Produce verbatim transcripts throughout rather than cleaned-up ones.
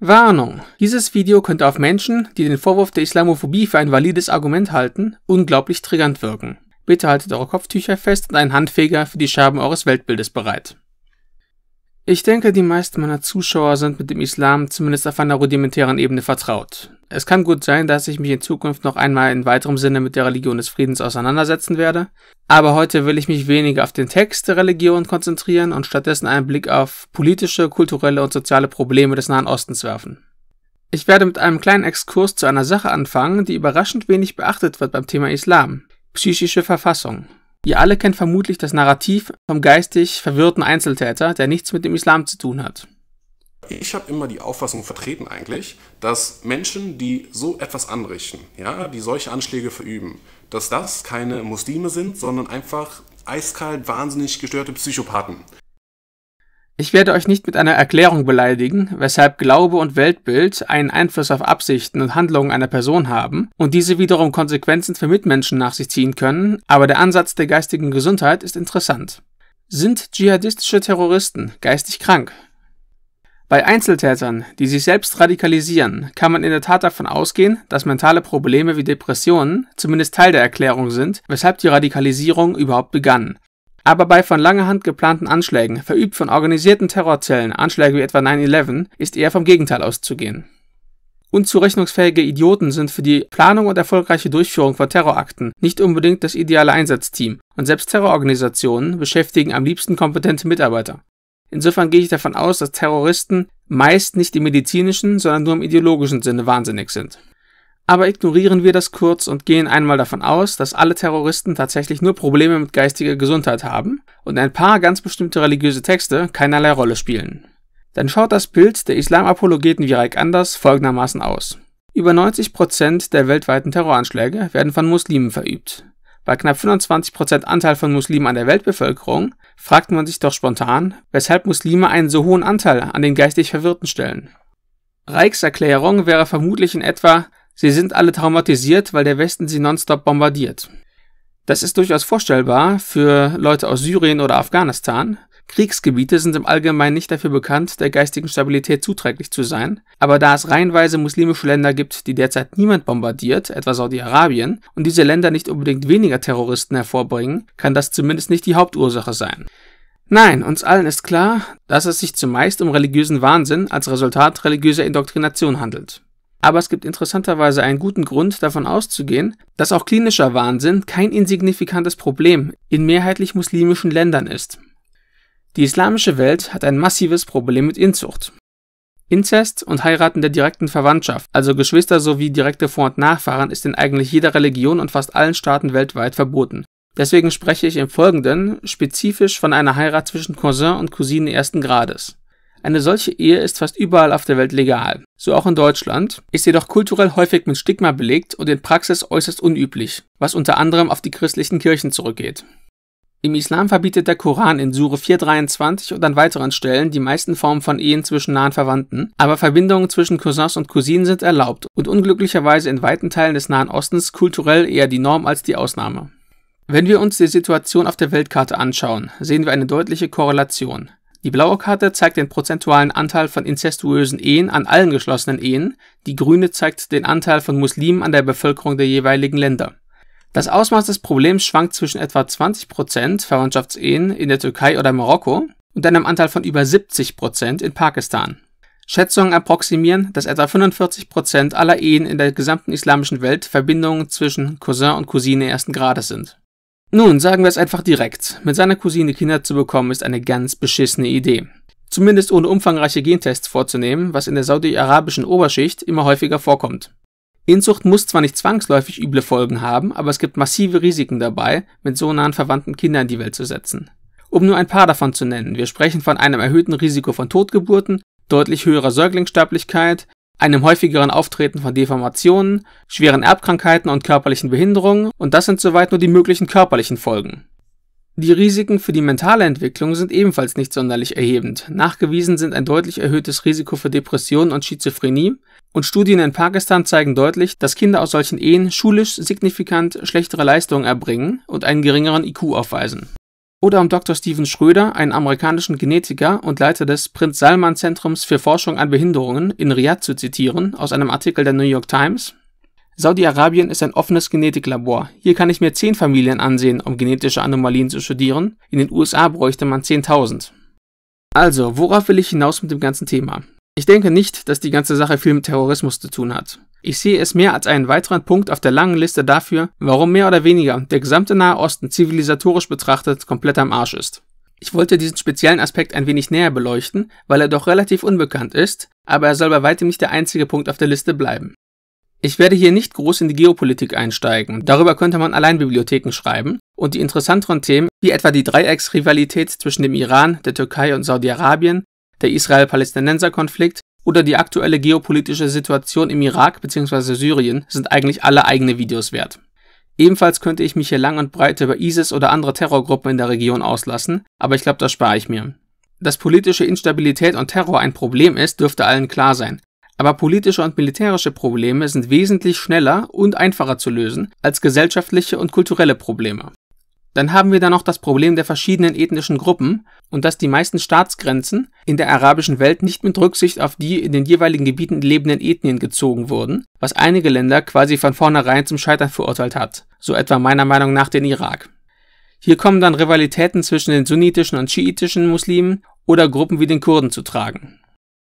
Warnung! Dieses Video könnte auf Menschen, die den Vorwurf der Islamophobie für ein valides Argument halten, unglaublich triggernd wirken. Bitte haltet eure Kopftücher fest und einen Handfeger für die Scherben eures Weltbildes bereit. Ich denke, die meisten meiner Zuschauer sind mit dem Islam zumindest auf einer rudimentären Ebene vertraut. Es kann gut sein, dass ich mich in Zukunft noch einmal in weiterem Sinne mit der Religion des Friedens auseinandersetzen werde, aber heute will ich mich weniger auf den Text der Religion konzentrieren und stattdessen einen Blick auf politische, kulturelle und soziale Probleme des Nahen Ostens werfen. Ich werde mit einem kleinen Exkurs zu einer Sache anfangen, die überraschend wenig beachtet wird beim Thema Islam: psychische Verfassung. Ihr alle kennt vermutlich das Narrativ vom geistig verwirrten Einzeltäter, der nichts mit dem Islam zu tun hat. Ich habe immer die Auffassung vertreten eigentlich, dass Menschen, die so etwas anrichten, ja, die solche Anschläge verüben, dass das keine Muslime sind, sondern einfach eiskalt, wahnsinnig gestörte Psychopathen. Ich werde euch nicht mit einer Erklärung beleidigen, weshalb Glaube und Weltbild einen Einfluss auf Absichten und Handlungen einer Person haben und diese wiederum Konsequenzen für Mitmenschen nach sich ziehen können, aber der Ansatz der geistigen Gesundheit ist interessant. Sind dschihadistische Terroristen geistig krank? Bei Einzeltätern, die sich selbst radikalisieren, kann man in der Tat davon ausgehen, dass mentale Probleme wie Depressionen zumindest Teil der Erklärung sind, weshalb die Radikalisierung überhaupt begann. Aber bei von langer Hand geplanten Anschlägen, verübt von organisierten Terrorzellen, Anschläge wie etwa nine eleven, ist eher vom Gegenteil auszugehen. Unzurechnungsfähige Idioten sind für die Planung und erfolgreiche Durchführung von Terrorakten nicht unbedingt das ideale Einsatzteam, und selbst Terrororganisationen beschäftigen am liebsten kompetente Mitarbeiter. Insofern gehe ich davon aus, dass Terroristen meist nicht im medizinischen, sondern nur im ideologischen Sinne wahnsinnig sind. Aber ignorieren wir das kurz und gehen einmal davon aus, dass alle Terroristen tatsächlich nur Probleme mit geistiger Gesundheit haben und ein paar ganz bestimmte religiöse Texte keinerlei Rolle spielen. Dann schaut das Bild der Islamapologeten wie Raik Anders folgendermaßen aus. Über neunzig Prozent der weltweiten Terroranschläge werden von Muslimen verübt. Bei knapp fünfundzwanzig Prozent Anteil von Muslimen an der Weltbevölkerung fragt man sich doch spontan, weshalb Muslime einen so hohen Anteil an den geistig Verwirrten stellen. Raiks Erklärung wäre vermutlich in etwa: Sie sind alle traumatisiert, weil der Westen sie nonstop bombardiert. Das ist durchaus vorstellbar für Leute aus Syrien oder Afghanistan. Kriegsgebiete sind im Allgemeinen nicht dafür bekannt, der geistigen Stabilität zuträglich zu sein, aber da es reihenweise muslimische Länder gibt, die derzeit niemand bombardiert, etwa Saudi-Arabien, und diese Länder nicht unbedingt weniger Terroristen hervorbringen, kann das zumindest nicht die Hauptursache sein. Nein, uns allen ist klar, dass es sich zumeist um religiösen Wahnsinn als Resultat religiöser Indoktrination handelt. Aber es gibt interessanterweise einen guten Grund, davon auszugehen, dass auch klinischer Wahnsinn kein insignifikantes Problem in mehrheitlich muslimischen Ländern ist. Die islamische Welt hat ein massives Problem mit Inzucht. Inzest und Heiraten der direkten Verwandtschaft, also Geschwister sowie direkte Vor- und Nachfahren, ist in eigentlich jeder Religion und fast allen Staaten weltweit verboten. Deswegen spreche ich im Folgenden spezifisch von einer Heirat zwischen Cousin und Cousine ersten Grades. Eine solche Ehe ist fast überall auf der Welt legal, so auch in Deutschland, ist jedoch kulturell häufig mit Stigma belegt und in Praxis äußerst unüblich, was unter anderem auf die christlichen Kirchen zurückgeht. Im Islam verbietet der Koran in Sure vier dreiundzwanzig und an weiteren Stellen die meisten Formen von Ehen zwischen nahen Verwandten, aber Verbindungen zwischen Cousins und Cousinen sind erlaubt und unglücklicherweise in weiten Teilen des Nahen Ostens kulturell eher die Norm als die Ausnahme. Wenn wir uns die Situation auf der Weltkarte anschauen, sehen wir eine deutliche Korrelation. Die blaue Karte zeigt den prozentualen Anteil von inzestuösen Ehen an allen geschlossenen Ehen, die grüne zeigt den Anteil von Muslimen an der Bevölkerung der jeweiligen Länder. Das Ausmaß des Problems schwankt zwischen etwa zwanzig Prozent Verwandtschaftsehen in der Türkei oder Marokko und einem Anteil von über siebzig Prozent in Pakistan. Schätzungen approximieren, dass etwa fünfundvierzig Prozent aller Ehen in der gesamten islamischen Welt Verbindungen zwischen Cousin und Cousine ersten Grades sind. Nun, sagen wir es einfach direkt, mit seiner Cousine Kinder zu bekommen ist eine ganz beschissene Idee. Zumindest ohne umfangreiche Gentests vorzunehmen, was in der saudi-arabischen Oberschicht immer häufiger vorkommt. Inzucht muss zwar nicht zwangsläufig üble Folgen haben, aber es gibt massive Risiken dabei, mit so nahen verwandten Kinder in die Welt zu setzen. Um nur ein paar davon zu nennen, wir sprechen von einem erhöhten Risiko von Totgeburten, deutlich höherer Säuglingssterblichkeit, einem häufigeren Auftreten von Deformationen, schweren Erbkrankheiten und körperlichen Behinderungen, und das sind soweit nur die möglichen körperlichen Folgen. Die Risiken für die mentale Entwicklung sind ebenfalls nicht sonderlich erhebend. Nachgewiesen sind ein deutlich erhöhtes Risiko für Depressionen und Schizophrenie, und Studien in Pakistan zeigen deutlich, dass Kinder aus solchen Ehen schulisch signifikant schlechtere Leistungen erbringen und einen geringeren I Q aufweisen. Oder um Doktor Steven Schröder, einen amerikanischen Genetiker und Leiter des Prinz Salman Zentrums für Forschung an Behinderungen in Riyadh zu zitieren, aus einem Artikel der New York Times: Saudi-Arabien ist ein offenes Genetiklabor. Hier kann ich mir zehn Familien ansehen, um genetische Anomalien zu studieren. In den U S A bräuchte man zehntausend. Also, worauf will ich hinaus mit dem ganzen Thema? Ich denke nicht, dass die ganze Sache viel mit Terrorismus zu tun hat. Ich sehe es mehr als einen weiteren Punkt auf der langen Liste dafür, warum mehr oder weniger der gesamte Nahe Osten zivilisatorisch betrachtet komplett am Arsch ist. Ich wollte diesen speziellen Aspekt ein wenig näher beleuchten, weil er doch relativ unbekannt ist, aber er soll bei weitem nicht der einzige Punkt auf der Liste bleiben. Ich werde hier nicht groß in die Geopolitik einsteigen, darüber könnte man allein Bibliotheken schreiben, und die interessanteren Themen, wie etwa die Dreiecksrivalität zwischen dem Iran, der Türkei und Saudi-Arabien, der Israel-Palästinenser-Konflikt oder die aktuelle geopolitische Situation im Irak bzw. Syrien, sind eigentlich alle eigene Videos wert. Ebenfalls könnte ich mich hier lang und breit über ISIS oder andere Terrorgruppen in der Region auslassen, aber ich glaube, das spare ich mir. Dass politische Instabilität und Terror ein Problem ist, dürfte allen klar sein. Aber politische und militärische Probleme sind wesentlich schneller und einfacher zu lösen als gesellschaftliche und kulturelle Probleme. Dann haben wir da noch das Problem der verschiedenen ethnischen Gruppen und dass die meisten Staatsgrenzen in der arabischen Welt nicht mit Rücksicht auf die in den jeweiligen Gebieten lebenden Ethnien gezogen wurden, was einige Länder quasi von vornherein zum Scheitern verurteilt hat, so etwa meiner Meinung nach den Irak. Hier kommen dann Rivalitäten zwischen den sunnitischen und schiitischen Muslimen oder Gruppen wie den Kurden zu tragen.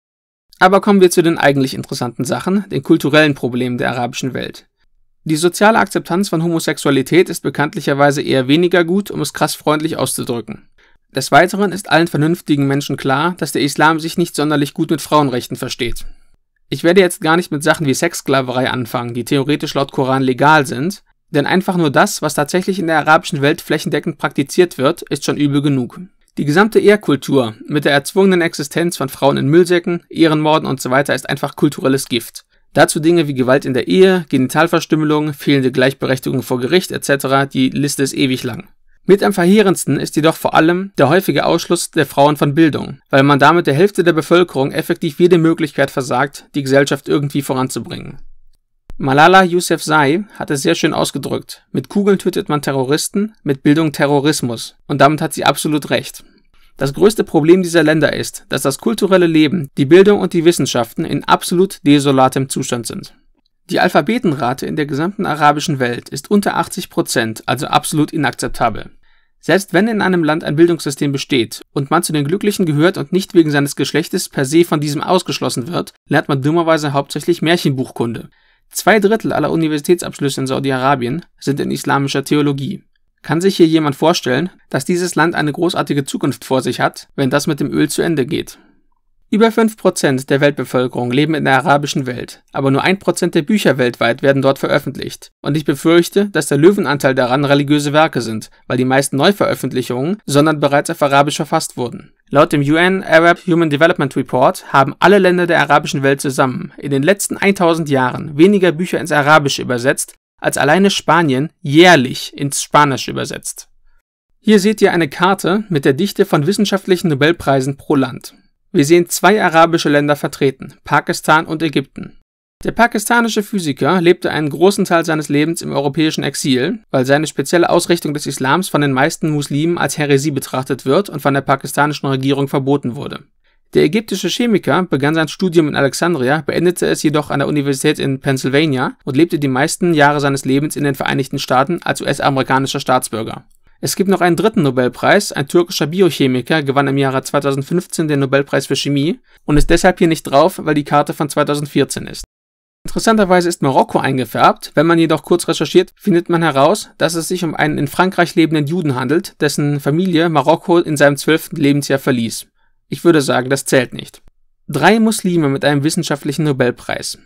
Aber kommen wir zu den eigentlich interessanten Sachen, den kulturellen Problemen der arabischen Welt. Die soziale Akzeptanz von Homosexualität ist bekanntlicherweise eher weniger gut, um es krass freundlich auszudrücken. Des Weiteren ist allen vernünftigen Menschen klar, dass der Islam sich nicht sonderlich gut mit Frauenrechten versteht. Ich werde jetzt gar nicht mit Sachen wie Sexsklaverei anfangen, die theoretisch laut Koran legal sind, denn einfach nur das, was tatsächlich in der arabischen Welt flächendeckend praktiziert wird, ist schon übel genug. Die gesamte Ehekultur mit der erzwungenen Existenz von Frauen in Müllsäcken, Ehrenmorden usw. ist einfach kulturelles Gift. Dazu Dinge wie Gewalt in der Ehe, Genitalverstümmelung, fehlende Gleichberechtigung vor Gericht et cetera, die Liste ist ewig lang. Mit am verheerendsten ist jedoch vor allem der häufige Ausschluss der Frauen von Bildung, weil man damit der Hälfte der Bevölkerung effektiv jede Möglichkeit versagt, die Gesellschaft irgendwie voranzubringen. Malala Yousafzai hat es sehr schön ausgedrückt: Mit Kugeln tötet man Terroristen, mit Bildung Terrorismus. Und damit hat sie absolut recht. Das größte Problem dieser Länder ist, dass das kulturelle Leben, die Bildung und die Wissenschaften in absolut desolatem Zustand sind. Die Alphabetenrate in der gesamten arabischen Welt ist unter achtzig Prozent, also absolut inakzeptabel. Selbst wenn in einem Land ein Bildungssystem besteht und man zu den Glücklichen gehört und nicht wegen seines Geschlechtes per se von diesem ausgeschlossen wird, lernt man dummerweise hauptsächlich Märchenbuchkunde. Zwei Drittel aller Universitätsabschlüsse in Saudi-Arabien sind in islamischer Theologie. Kann sich hier jemand vorstellen, dass dieses Land eine großartige Zukunft vor sich hat, wenn das mit dem Öl zu Ende geht? Über fünf Prozent der Weltbevölkerung leben in der arabischen Welt, aber nur ein Prozent der Bücher weltweit werden dort veröffentlicht. Und ich befürchte, dass der Löwenanteil daran religiöse Werke sind, weil die meisten Neuveröffentlichungen, sondern bereits auf Arabisch verfasst wurden. Laut dem U N Arab Human Development Report haben alle Länder der arabischen Welt zusammen in den letzten tausend Jahren weniger Bücher ins Arabische übersetzt, als alleine Spanien jährlich ins Spanische übersetzt. Hier seht ihr eine Karte mit der Dichte von wissenschaftlichen Nobelpreisen pro Land. Wir sehen zwei arabische Länder vertreten, Pakistan und Ägypten. Der pakistanische Physiker lebte einen großen Teil seines Lebens im europäischen Exil, weil seine spezielle Ausrichtung des Islams von den meisten Muslimen als Häresie betrachtet wird und von der pakistanischen Regierung verboten wurde. Der ägyptische Chemiker begann sein Studium in Alexandria, beendete es jedoch an der Universität in Pennsylvania und lebte die meisten Jahre seines Lebens in den Vereinigten Staaten als U S-amerikanischer Staatsbürger. Es gibt noch einen dritten Nobelpreis, ein türkischer Biochemiker gewann im Jahre zweitausendfünfzehn den Nobelpreis für Chemie und ist deshalb hier nicht drauf, weil die Karte von zweitausendvierzehn ist. Interessanterweise ist Marokko eingefärbt, wenn man jedoch kurz recherchiert, findet man heraus, dass es sich um einen in Frankreich lebenden Juden handelt, dessen Familie Marokko in seinem zwölften Lebensjahr verließ. Ich würde sagen, das zählt nicht. Drei Muslime mit einem wissenschaftlichen Nobelpreis.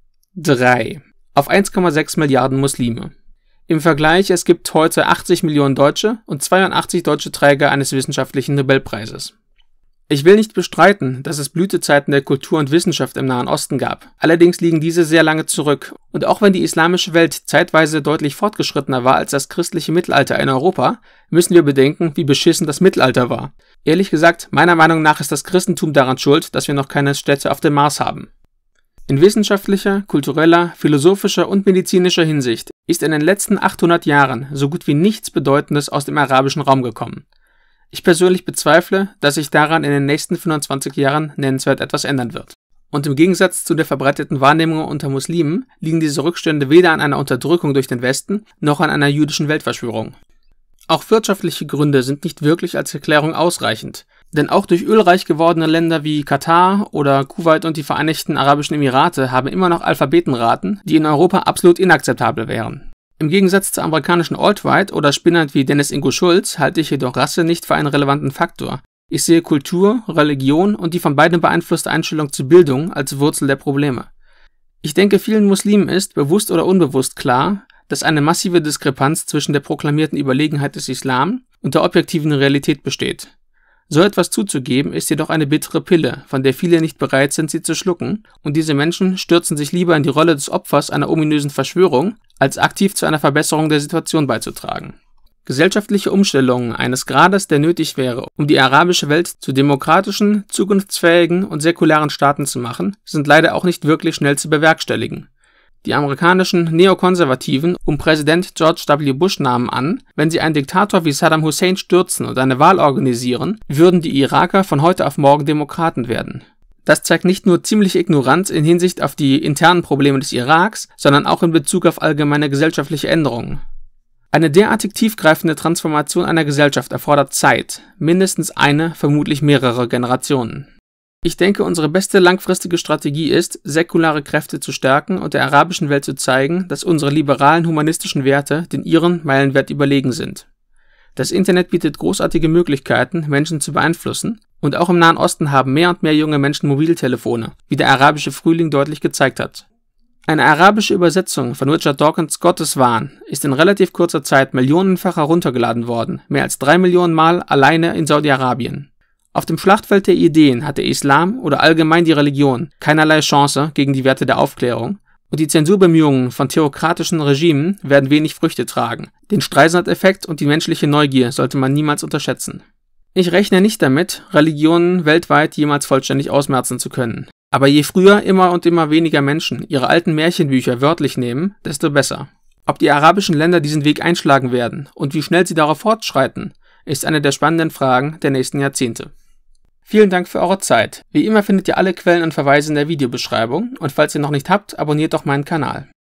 Drei. Auf eins Komma sechs Milliarden Muslime. Im Vergleich, es gibt heute achtzig Millionen Deutsche und zweiundachtzig deutsche Träger eines wissenschaftlichen Nobelpreises. Ich will nicht bestreiten, dass es Blütezeiten der Kultur und Wissenschaft im Nahen Osten gab. Allerdings liegen diese sehr lange zurück. Und auch wenn die islamische Welt zeitweise deutlich fortgeschrittener war als das christliche Mittelalter in Europa, müssen wir bedenken, wie beschissen das Mittelalter war. Ehrlich gesagt, meiner Meinung nach ist das Christentum daran schuld, dass wir noch keine Städte auf dem Mars haben. In wissenschaftlicher, kultureller, philosophischer und medizinischer Hinsicht ist in den letzten achthundert Jahren so gut wie nichts Bedeutendes aus dem arabischen Raum gekommen. Ich persönlich bezweifle, dass sich daran in den nächsten fünfundzwanzig Jahren nennenswert etwas ändern wird. Und im Gegensatz zu der verbreiteten Wahrnehmung unter Muslimen liegen diese Rückstände weder an einer Unterdrückung durch den Westen noch an einer jüdischen Weltverschwörung. Auch wirtschaftliche Gründe sind nicht wirklich als Erklärung ausreichend, denn auch durch ölreich gewordene Länder wie Katar oder Kuwait und die Vereinigten Arabischen Emirate haben immer noch Alphabetenraten, die in Europa absolut inakzeptabel wären. Im Gegensatz zur amerikanischen Alt-Right oder Spinnern wie Dennis Ingo Schulz halte ich jedoch Rasse nicht für einen relevanten Faktor. Ich sehe Kultur, Religion und die von beiden beeinflusste Einstellung zur Bildung als Wurzel der Probleme. Ich denke, vielen Muslimen ist, bewusst oder unbewusst, klar, dass eine massive Diskrepanz zwischen der proklamierten Überlegenheit des Islam und der objektiven Realität besteht. So etwas zuzugeben ist jedoch eine bittere Pille, von der viele nicht bereit sind, sie zu schlucken, und diese Menschen stürzen sich lieber in die Rolle des Opfers einer ominösen Verschwörung, als aktiv zu einer Verbesserung der Situation beizutragen. Gesellschaftliche Umstellungen eines Grades, der nötig wäre, um die arabische Welt zu demokratischen, zukunftsfähigen und säkularen Staaten zu machen, sind leider auch nicht wirklich schnell zu bewerkstelligen. Die amerikanischen Neokonservativen um Präsident George W. Bush nahmen an, wenn sie einen Diktator wie Saddam Hussein stürzen und eine Wahl organisieren, würden die Iraker von heute auf morgen Demokraten werden. Das zeigt nicht nur ziemliche Ignoranz in Hinsicht auf die internen Probleme des Iraks, sondern auch in Bezug auf allgemeine gesellschaftliche Änderungen. Eine derartig tiefgreifende Transformation einer Gesellschaft erfordert Zeit, mindestens eine, vermutlich mehrere Generationen. Ich denke, unsere beste langfristige Strategie ist, säkulare Kräfte zu stärken und der arabischen Welt zu zeigen, dass unsere liberalen humanistischen Werte den ihren meilenweit überlegen sind. Das Internet bietet großartige Möglichkeiten, Menschen zu beeinflussen, und auch im Nahen Osten haben mehr und mehr junge Menschen Mobiltelefone, wie der arabische Frühling deutlich gezeigt hat. Eine arabische Übersetzung von Richard Dawkins' Gotteswahn ist in relativ kurzer Zeit millionenfach heruntergeladen worden, mehr als drei Millionen Mal alleine in Saudi-Arabien. Auf dem Schlachtfeld der Ideen hat der Islam oder allgemein die Religion keinerlei Chance gegen die Werte der Aufklärung, und die Zensurbemühungen von theokratischen Regimen werden wenig Früchte tragen. Den Streisand-Effekt und die menschliche Neugier sollte man niemals unterschätzen. Ich rechne nicht damit, Religionen weltweit jemals vollständig ausmerzen zu können. Aber je früher immer und immer weniger Menschen ihre alten Märchenbücher wörtlich nehmen, desto besser. Ob die arabischen Länder diesen Weg einschlagen werden und wie schnell sie darauf fortschreiten, ist eine der spannenden Fragen der nächsten Jahrzehnte. Vielen Dank für eure Zeit. Wie immer findet ihr alle Quellen und Verweise in der Videobeschreibung, und falls ihr noch nicht habt, abonniert doch meinen Kanal.